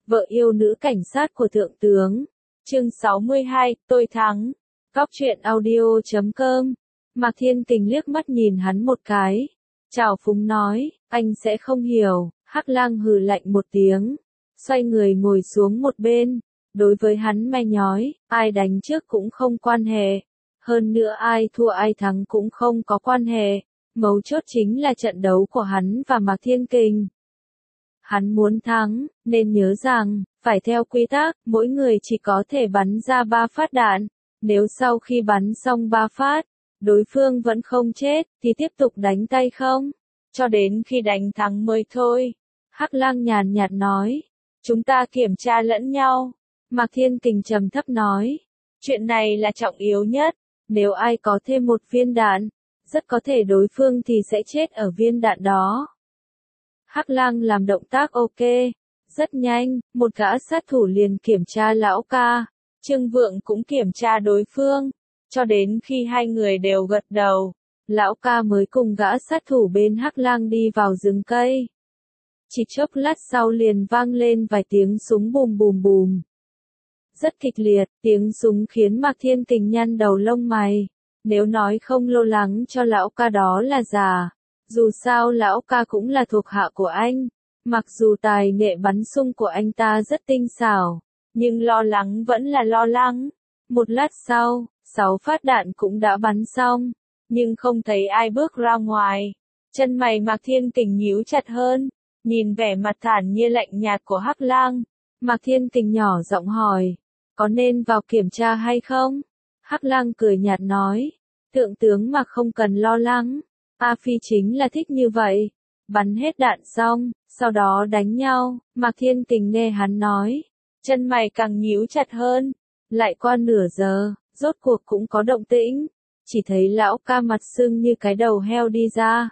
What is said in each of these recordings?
vợ yêu nữ cảnh sát của thượng tướng. Chương 62, tôi thắng. Góc truyện audio.com. Mạc Thiên Kình liếc mắt nhìn hắn một cái. Trào phúng nói, anh sẽ không hiểu. Hắc Lang hừ lạnh một tiếng. Xoay người ngồi xuống một bên. Đối với hắn mà nhói, ai đánh trước cũng không quan hệ. Hơn nữa ai thua ai thắng cũng không có quan hệ. Mấu chốt chính là trận đấu của hắn và Mạc Thiên Kình. Hắn muốn thắng, nên nhớ rằng, phải theo quy tắc, mỗi người chỉ có thể bắn ra 3 phát đạn. Nếu sau khi bắn xong 3 phát, đối phương vẫn không chết, thì tiếp tục đánh tay không? Cho đến khi đánh thắng mới thôi. Hắc Lang nhàn nhạt nói. Chúng ta kiểm tra lẫn nhau. Mạc Thiên Kình trầm thấp nói. Chuyện này là trọng yếu nhất. Nếu ai có thêm một viên đạn, rất có thể đối phương thì sẽ chết ở viên đạn đó. Hắc Lang làm động tác ok. Rất nhanh, một gã sát thủ liền kiểm tra lão ca. Trương Vượng cũng kiểm tra đối phương. Cho đến khi hai người đều gật đầu, lão ca mới cùng gã sát thủ bên Hắc Lang đi vào rừng cây. Chỉ chốc lát sau liền vang lên vài tiếng súng bùm bùm bùm. Rất kịch liệt, tiếng súng khiến Mạc Thiên Kình nhăn đầu lông mày. Nếu nói không lo lắng cho lão ca đó là giả. Dù sao lão ca cũng là thuộc hạ của anh. Mặc dù tài nghệ bắn súng của anh ta rất tinh xảo, nhưng lo lắng vẫn là lo lắng. Một lát sau, 6 phát đạn cũng đã bắn xong, nhưng không thấy ai bước ra ngoài. Chân mày Mạc Thiên Kình nhíu chặt hơn, nhìn vẻ mặt thản nhiên lạnh nhạt của Hắc Lang. Mạc Thiên Kình nhỏ giọng hỏi, có nên vào kiểm tra hay không? Hắc Lang cười nhạt nói, thượng tướng mà không cần lo lắng. A Phi chính là thích như vậy. Bắn hết đạn xong, sau đó đánh nhau. Mạc Thiên Kình nghe hắn nói, chân mày càng nhíu chặt hơn. Lại qua nửa giờ, rốt cuộc cũng có động tĩnh. Chỉ thấy lão ca mặt sưng như cái đầu heo đi ra.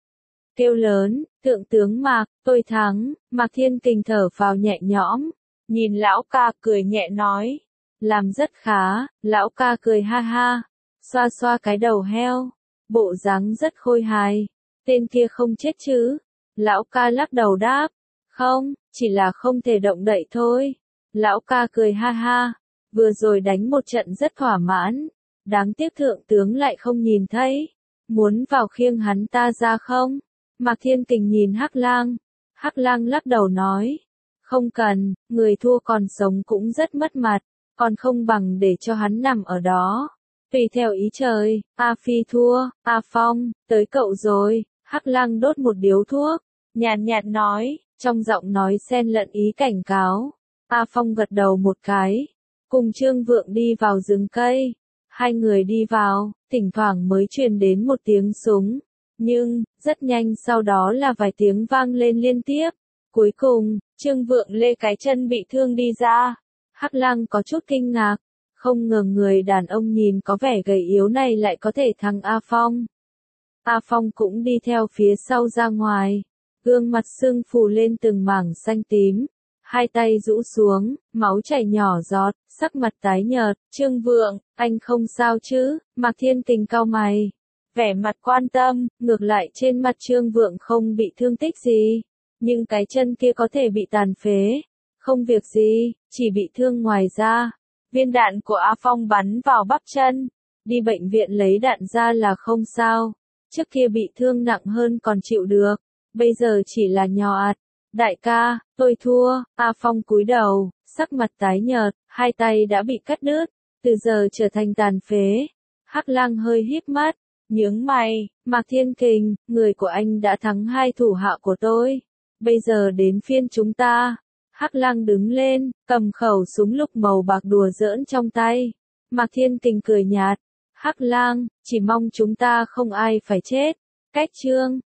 Kêu lớn, thượng tướng Mạc, tôi thắng. Mạc Thiên Kình thở phào nhẹ nhõm. Nhìn lão ca cười nhẹ nói, làm rất khá. Lão ca cười ha ha, xoa xoa cái đầu heo. Bộ dáng rất khôi hài. Tên kia không chết chứ? Lão ca lắc đầu đáp. Không, chỉ là không thể động đậy thôi. Lão ca cười ha ha. Vừa rồi đánh một trận rất thỏa mãn. Đáng tiếc thượng tướng lại không nhìn thấy. Muốn vào khiêng hắn ta ra không? Mạc Thiên Kình nhìn Hắc Lang. Hắc Lang lắc đầu nói. Không cần, người thua còn sống cũng rất mất mặt. Còn không bằng để cho hắn nằm ở đó. Tùy theo ý trời, A Phi thua, A Phong, tới cậu rồi. Hắc Lang đốt một điếu thuốc, nhàn nhạt nói, trong giọng nói xen lẫn ý cảnh cáo. A Phong gật đầu một cái, cùng Trương Vượng đi vào rừng cây. Hai người đi vào, thỉnh thoảng mới truyền đến một tiếng súng. Nhưng, rất nhanh sau đó là vài tiếng vang lên liên tiếp. Cuối cùng, Trương Vượng lê cái chân bị thương đi ra. Hắc Lang có chút kinh ngạc. Không ngờ người đàn ông nhìn có vẻ gầy yếu này lại có thể thắng A Phong. A Phong cũng đi theo phía sau ra ngoài. Gương mặt sưng phù lên từng mảng xanh tím. Hai tay rũ xuống, máu chảy nhỏ giọt, sắc mặt tái nhợt. Trương Vượng, anh không sao chứ? Mạc Thiên Kình cau mày. Vẻ mặt quan tâm, ngược lại trên mặt Trương Vượng không bị thương tích gì. Nhưng cái chân kia có thể bị tàn phế. Không việc gì, chỉ bị thương ngoài da. Viên đạn của A Phong bắn vào bắp chân. Đi bệnh viện lấy đạn ra là không sao. Trước kia bị thương nặng hơn còn chịu được. Bây giờ chỉ là nhọt. Đại ca, tôi thua. A Phong cúi đầu, sắc mặt tái nhợt, hai tay đã bị cắt đứt. Từ giờ trở thành tàn phế. Hắc Lang hơi híp mắt, nhướng mày. Mạc Thiên Kình, người của anh đã thắng hai thủ hạ của tôi. Bây giờ đến phiên chúng ta. Hắc Lang đứng lên, cầm khẩu súng lục màu bạc đùa giỡn trong tay. Mạc Thiên Kình cười nhạt. Hắc Lang, chỉ mong chúng ta không ai phải chết. Cách chương